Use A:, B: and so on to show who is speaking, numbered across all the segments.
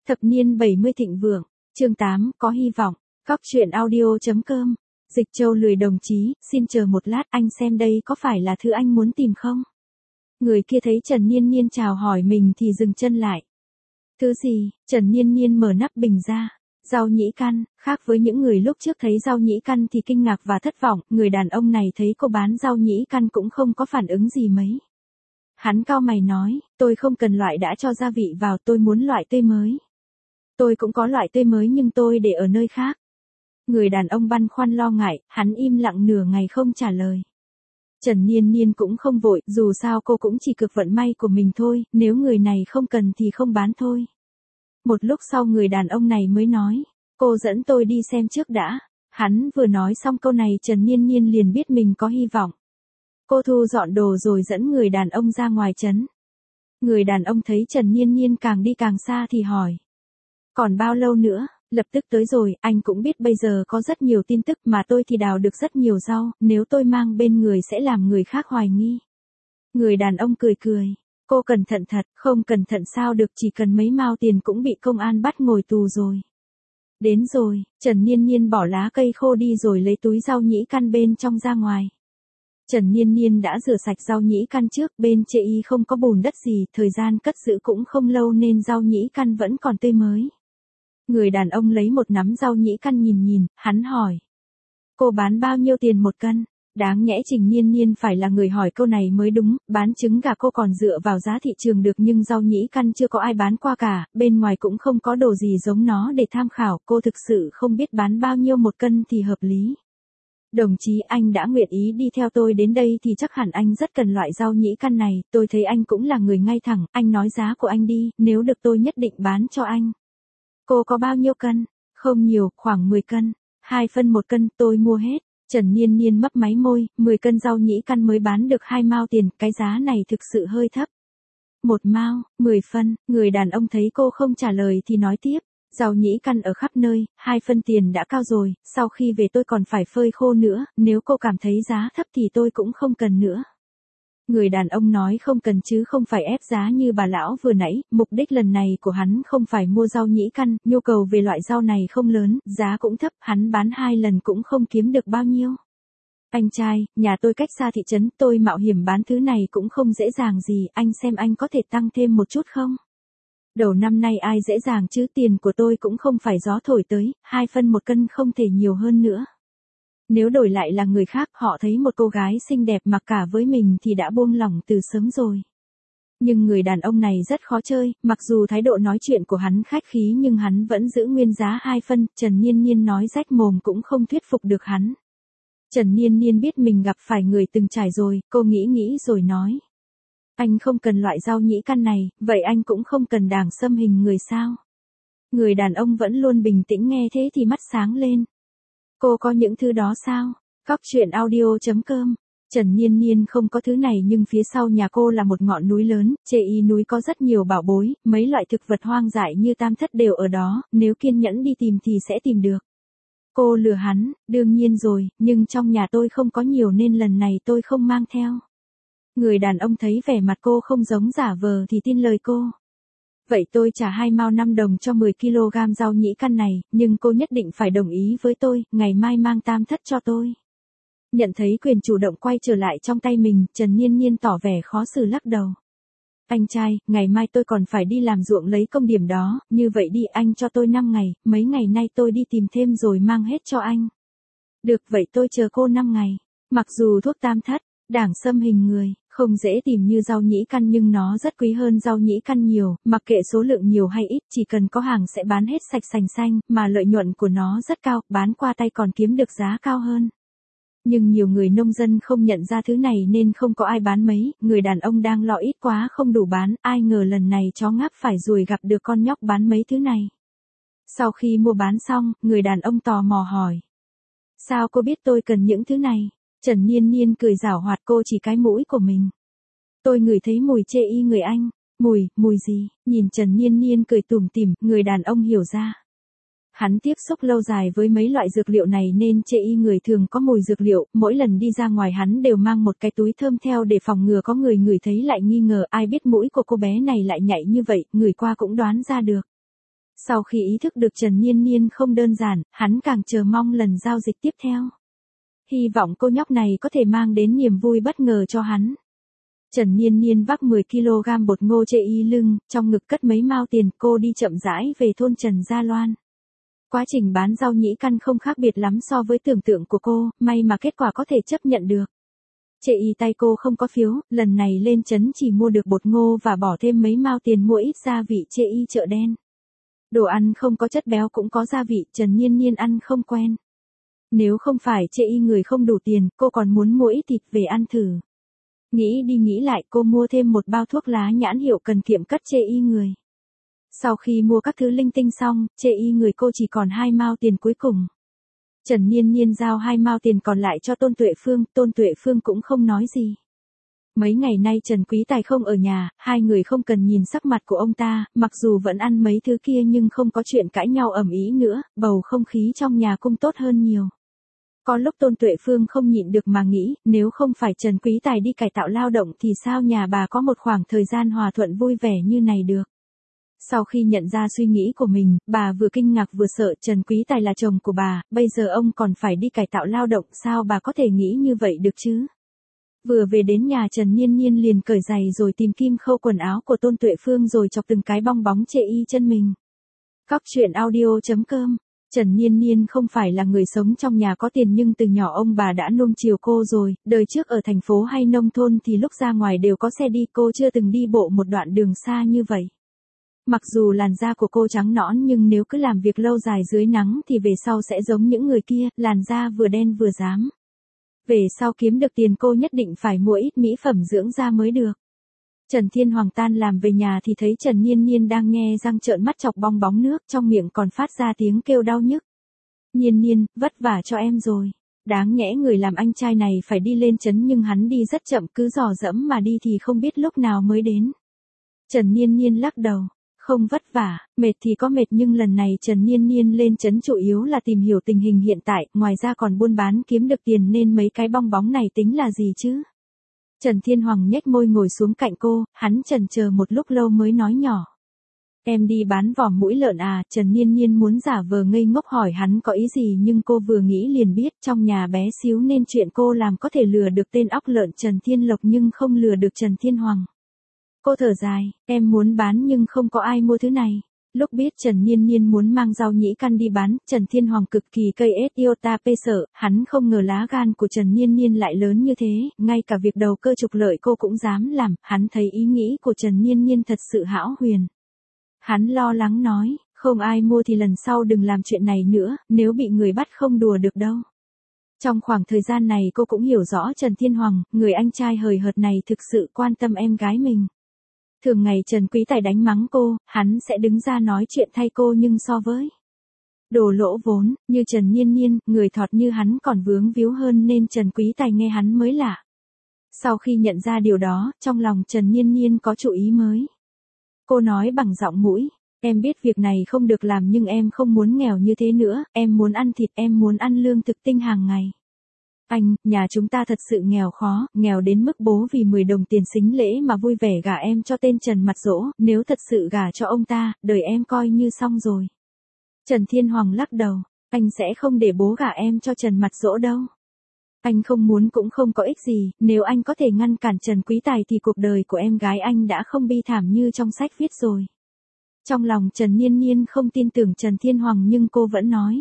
A: Thập niên 70 thịnh vượng, chương 8, có hy vọng, Góc truyện audio.com, Dịch Châu lười đồng chí, xin chờ một lát anh xem đây có phải là thứ anh muốn tìm không? Người kia thấy Trần Niên Niên chào hỏi mình thì dừng chân lại. Thứ gì? Trần Niên Niên mở nắp bình ra. Rau nhĩ căn, khác với những người lúc trước thấy rau nhĩ căn thì kinh ngạc và thất vọng, người đàn ông này thấy cô bán rau nhĩ căn cũng không có phản ứng gì mấy. Hắn cau mày nói, tôi không cần loại đã cho gia vị vào, tôi muốn loại tươi mới. Tôi cũng có loại tươi mới nhưng tôi để ở nơi khác. Người đàn ông băn khoăn lo ngại, hắn im lặng nửa ngày không trả lời. Trần Niên Niên cũng không vội, dù sao cô cũng chỉ cực vận may của mình thôi, nếu người này không cần thì không bán thôi. Một lúc sau người đàn ông này mới nói, cô dẫn tôi đi xem trước đã. Hắn vừa nói xong câu này Trần Niên Niên liền biết mình có hy vọng. Cô thu dọn đồ rồi dẫn người đàn ông ra ngoài trấn. Người đàn ông thấy Trần Niên Niên càng đi càng xa thì hỏi. Còn bao lâu nữa? Lập tức tới rồi, anh cũng biết bây giờ có rất nhiều tin tức mà tôi thì đào được rất nhiều rau, nếu tôi mang bên người sẽ làm người khác hoài nghi. Người đàn ông cười cười, cô cẩn thận thật, không cẩn thận sao được, chỉ cần mấy mao tiền cũng bị công an bắt ngồi tù rồi. Đến rồi, Trần Niên Niên bỏ lá cây khô đi rồi lấy túi rau nhĩ căn bên trong ra ngoài. Trần Niên Niên đã rửa sạch rau nhĩ căn trước, bên chê y không có bùn đất gì, thời gian cất giữ cũng không lâu nên rau nhĩ căn vẫn còn tươi mới. Người đàn ông lấy một nắm rau nhĩ căn nhìn, hắn hỏi. Cô bán bao nhiêu tiền một cân? Đáng nhẽ Trình Niên Niên phải là người hỏi câu này mới đúng, bán trứng gà cô còn dựa vào giá thị trường được nhưng rau nhĩ căn chưa có ai bán qua cả, bên ngoài cũng không có đồ gì giống nó để tham khảo, cô thực sự không biết bán bao nhiêu một cân thì hợp lý. Đồng chí anh đã nguyện ý đi theo tôi đến đây thì chắc hẳn anh rất cần loại rau nhĩ căn này, tôi thấy anh cũng là người ngay thẳng, anh nói giá của anh đi, nếu được tôi nhất định bán cho anh. Cô có bao nhiêu cân? Không nhiều, khoảng 10 cân. 2 phân 1 cân, tôi mua hết. Trần Niên Niên mấp máy môi, 10 cân rau nhĩ căn mới bán được 2 mao tiền, cái giá này thực sự hơi thấp. 1 mao, 10 phân, người đàn ông thấy cô không trả lời thì nói tiếp. Rau nhĩ căn ở khắp nơi, 2 phân tiền đã cao rồi, sau khi về tôi còn phải phơi khô nữa, nếu cô cảm thấy giá thấp thì tôi cũng không cần nữa. Người đàn ông nói không cần chứ không phải ép giá như bà lão vừa nãy, mục đích lần này của hắn không phải mua rau nhĩ căn, nhu cầu về loại rau này không lớn, giá cũng thấp, hắn bán 2 lần cũng không kiếm được bao nhiêu. Anh trai, nhà tôi cách xa thị trấn, tôi mạo hiểm bán thứ này cũng không dễ dàng gì, anh xem anh có thể tăng thêm một chút không? Đầu năm nay ai dễ dàng chứ, tiền của tôi cũng không phải gió thổi tới, 2 phân 1 cân không thể nhiều hơn nữa. Nếu đổi lại là người khác, họ thấy một cô gái xinh đẹp mặc cả với mình thì đã buông lỏng từ sớm rồi. Nhưng người đàn ông này rất khó chơi, mặc dù thái độ nói chuyện của hắn khách khí nhưng hắn vẫn giữ nguyên giá 2 phân, Trần Niên Niên nói rách mồm cũng không thuyết phục được hắn. Trần Niên Niên biết mình gặp phải người từng trải rồi, cô nghĩ rồi nói. Anh không cần loại rau nhĩ căn này, vậy anh cũng không cần đảng xâm hình người sao? Người đàn ông vẫn luôn bình tĩnh nghe thế thì mắt sáng lên. Cô có những thứ đó sao? Góc truyện audio.com. Trần Niên Niên không có thứ này nhưng phía sau nhà cô là một ngọn núi lớn, chê y núi có rất nhiều bảo bối, mấy loại thực vật hoang dại như tam thất đều ở đó, nếu kiên nhẫn đi tìm thì sẽ tìm được. Cô lừa hắn, đương nhiên rồi, nhưng trong nhà tôi không có nhiều nên lần này tôi không mang theo. Người đàn ông thấy vẻ mặt cô không giống giả vờ thì tin lời cô. Vậy tôi trả 2 mao 5 đồng cho 10 kg rau nhĩ căn này, nhưng cô nhất định phải đồng ý với tôi, ngày mai mang tam thất cho tôi. Nhận thấy quyền chủ động quay trở lại trong tay mình, Trần Niên Niên tỏ vẻ khó xử lắc đầu. Anh trai, ngày mai tôi còn phải đi làm ruộng lấy công điểm đó, như vậy đi anh cho tôi 5 ngày, mấy ngày nay tôi đi tìm thêm rồi mang hết cho anh. Được vậy tôi chờ cô 5 ngày. Mặc dù thuốc tam thất, đảng xâm hình người, không dễ tìm như rau nhĩ căn nhưng nó rất quý hơn rau nhĩ căn nhiều, mặc kệ số lượng nhiều hay ít, chỉ cần có hàng sẽ bán hết sạch sành xanh, mà lợi nhuận của nó rất cao, bán qua tay còn kiếm được giá cao hơn. Nhưng nhiều người nông dân không nhận ra thứ này nên không có ai bán mấy, người đàn ông đang lo ít quá không đủ bán, ai ngờ lần này chó ngáp phải ruồi gặp được con nhóc bán mấy thứ này. Sau khi mua bán xong, người đàn ông tò mò hỏi. Sao cô biết tôi cần những thứ này? Trần Niên Niên cười giảo hoạt, cô chỉ cái mũi của mình. Tôi ngửi thấy mùi chê y người anh. Mùi gì? Nhìn Trần Niên Niên cười tủm tỉm, người đàn ông hiểu ra. Hắn tiếp xúc lâu dài với mấy loại dược liệu này nên chê y người thường có mùi dược liệu, mỗi lần đi ra ngoài hắn đều mang một cái túi thơm theo để phòng ngừa có người ngửi thấy lại nghi ngờ, ai biết mũi của cô bé này lại nhạy như vậy, ngửi qua cũng đoán ra được. Sau khi ý thức được Trần Nhiên Nhiên không đơn giản, hắn càng chờ mong lần giao dịch tiếp theo. Hy vọng cô nhóc này có thể mang đến niềm vui bất ngờ cho hắn. Trần Nhiên Nhiên vác 10 kg bột ngô chê y lưng, trong ngực cất mấy mao tiền, cô đi chậm rãi về thôn Trần Gia Loan. Quá trình bán rau nhĩ căn không khác biệt lắm so với tưởng tượng của cô, may mà kết quả có thể chấp nhận được. Chê y tay cô không có phiếu, lần này lên trấn chỉ mua được bột ngô và bỏ thêm mấy mao tiền mua ít gia vị chê y chợ đen. Đồ ăn không có chất béo cũng có gia vị, Trần Nhiên Nhiên ăn không quen. Nếu không phải chê y người không đủ tiền, cô còn muốn mua ít thịt về ăn thử. Nghĩ đi nghĩ lại, cô mua thêm một bao thuốc lá nhãn hiệu cần kiệm cất chê y người. Sau khi mua các thứ linh tinh xong, chê y người cô chỉ còn 2 mao tiền cuối cùng. Trần Nhiên Nhiên giao 2 mao tiền còn lại cho Tôn Tuệ Phương cũng không nói gì. Mấy ngày nay Trần Quý Tài không ở nhà, hai người không cần nhìn sắc mặt của ông ta, mặc dù vẫn ăn mấy thứ kia nhưng không có chuyện cãi nhau ầm ĩ nữa, bầu không khí trong nhà cũng tốt hơn nhiều. Có lúc Tôn Tuệ Phương không nhịn được mà nghĩ, nếu không phải Trần Quý Tài đi cải tạo lao động thì sao nhà bà có một khoảng thời gian hòa thuận vui vẻ như này được. Sau khi nhận ra suy nghĩ của mình, bà vừa kinh ngạc vừa sợ. Trần Quý Tài là chồng của bà, bây giờ ông còn phải đi cải tạo lao động, sao bà có thể nghĩ như vậy được chứ? Vừa về đến nhà Trần Nhiên Nhiên liền cởi giày rồi tìm kim khâu quần áo của Tôn Tuệ Phương rồi chọc từng cái bong bóng chê y chân mình. Cóc truyện audio.com. Trần Nhiên Nhiên không phải là người sống trong nhà có tiền nhưng từ nhỏ ông bà đã nuông chiều cô rồi, đời trước ở thành phố hay nông thôn thì lúc ra ngoài đều có xe đi, cô chưa từng đi bộ một đoạn đường xa như vậy. Mặc dù làn da của cô trắng nõn nhưng nếu cứ làm việc lâu dài dưới nắng thì về sau sẽ giống những người kia, làn da vừa đen vừa rám. Về sau kiếm được tiền cô nhất định phải mua ít mỹ phẩm dưỡng da mới được. Trần Thiên Hoàng tan làm về nhà thì thấy Trần Nhiên Nhiên đang nhe răng trợn mắt chọc bong bóng nước, trong miệng còn phát ra tiếng kêu đau nhức. Nhiên Nhiên, vất vả cho em rồi. Đáng nhẽ người làm anh trai này phải đi lên trấn nhưng hắn đi rất chậm, cứ dò dẫm mà đi thì không biết lúc nào mới đến. Trần Nhiên Nhiên lắc đầu. Không vất vả, mệt thì có mệt nhưng lần này Trần Nhiên Nhiên lên trấn chủ yếu là tìm hiểu tình hình hiện tại, ngoài ra còn buôn bán kiếm được tiền nên mấy cái bong bóng này tính là gì chứ? Trần Thiên Hoàng nhếch môi ngồi xuống cạnh cô, hắn chần chờ một lúc lâu mới nói nhỏ. Em đi bán vỏ mũi lợn à? Trần Nhiên Nhiên muốn giả vờ ngây ngốc hỏi hắn có ý gì nhưng cô vừa nghĩ liền biết trong nhà bé xíu nên chuyện cô làm có thể lừa được tên óc lợn Trần Thiên Lộc nhưng không lừa được Trần Thiên Hoàng. Cô thở dài, em muốn bán nhưng không có ai mua thứ này. Lúc biết Trần Nhiên Nhiên muốn mang rau nhĩ căn đi bán, Trần Thiên Hoàng cực kỳ cây iota p sợ, hắn không ngờ lá gan của Trần Nhiên Nhiên lại lớn như thế, ngay cả việc đầu cơ trục lợi cô cũng dám làm, hắn thấy ý nghĩ của Trần Nhiên Nhiên thật sự hão huyền. Hắn lo lắng nói, không ai mua thì lần sau đừng làm chuyện này nữa, nếu bị người bắt không đùa được đâu. Trong khoảng thời gian này cô cũng hiểu rõ Trần Thiên Hoàng, người anh trai hời hợt này thực sự quan tâm em gái mình. Thường ngày Trần Quý Tài đánh mắng cô, hắn sẽ đứng ra nói chuyện thay cô nhưng so với đồ lỗ vốn, như Trần Nhiên Nhiên, người thọt như hắn còn vướng víu hơn nên Trần Quý Tài nghe hắn mới lạ. Sau khi nhận ra điều đó, trong lòng Trần Nhiên Nhiên có chủ ý mới. Cô nói bằng giọng mũi, em biết việc này không được làm nhưng em không muốn nghèo như thế nữa, em muốn ăn thịt, em muốn ăn lương thực tinh hàng ngày. Anh, nhà chúng ta thật sự nghèo khó, nghèo đến mức bố vì 10 đồng tiền sính lễ mà vui vẻ gả em cho tên Trần Mặt Dỗ, nếu thật sự gả cho ông ta, đời em coi như xong rồi. Trần Thiên Hoàng lắc đầu, anh sẽ không để bố gả em cho Trần Mặt Dỗ đâu. Anh không muốn cũng không có ích gì, nếu anh có thể ngăn cản Trần Quý Tài thì cuộc đời của em gái anh đã không bi thảm như trong sách viết rồi. Trong lòng Trần Nhiên Nhiên không tin tưởng Trần Thiên Hoàng nhưng cô vẫn nói.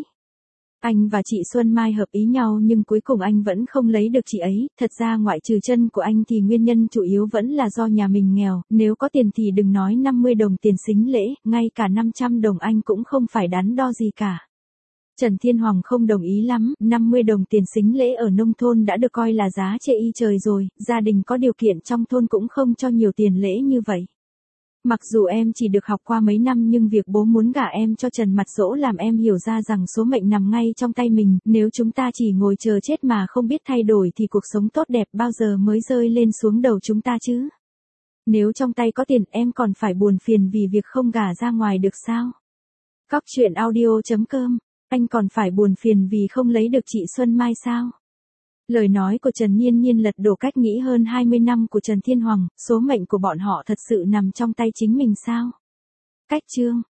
A: Anh và chị Xuân Mai hợp ý nhau nhưng cuối cùng anh vẫn không lấy được chị ấy, thật ra ngoại trừ chân của anh thì nguyên nhân chủ yếu vẫn là do nhà mình nghèo, nếu có tiền thì đừng nói 50 đồng tiền sính lễ, ngay cả 500 đồng anh cũng không phải đắn đo gì cả. Trần Thiên Hoàng không đồng ý lắm, 50 đồng tiền sính lễ ở nông thôn đã được coi là giá chê y trời rồi, gia đình có điều kiện trong thôn cũng không cho nhiều tiền lễ như vậy. Mặc dù em chỉ được học qua mấy năm nhưng việc bố muốn gả em cho Trần Mặt Dỗ làm em hiểu ra rằng số mệnh nằm ngay trong tay mình, nếu chúng ta chỉ ngồi chờ chết mà không biết thay đổi thì cuộc sống tốt đẹp bao giờ mới rơi lên xuống đầu chúng ta chứ. Nếu trong tay có tiền em còn phải buồn phiền vì việc không gả ra ngoài được sao? Cóc truyện audio.com, anh còn phải buồn phiền vì không lấy được chị Xuân Mai sao? Lời nói của Trần Nhiên Nhiên lật đổ cách nghĩ hơn 20 năm của Trần Thiên Hoàng, số mệnh của bọn họ thật sự nằm trong tay chính mình sao? Cách chương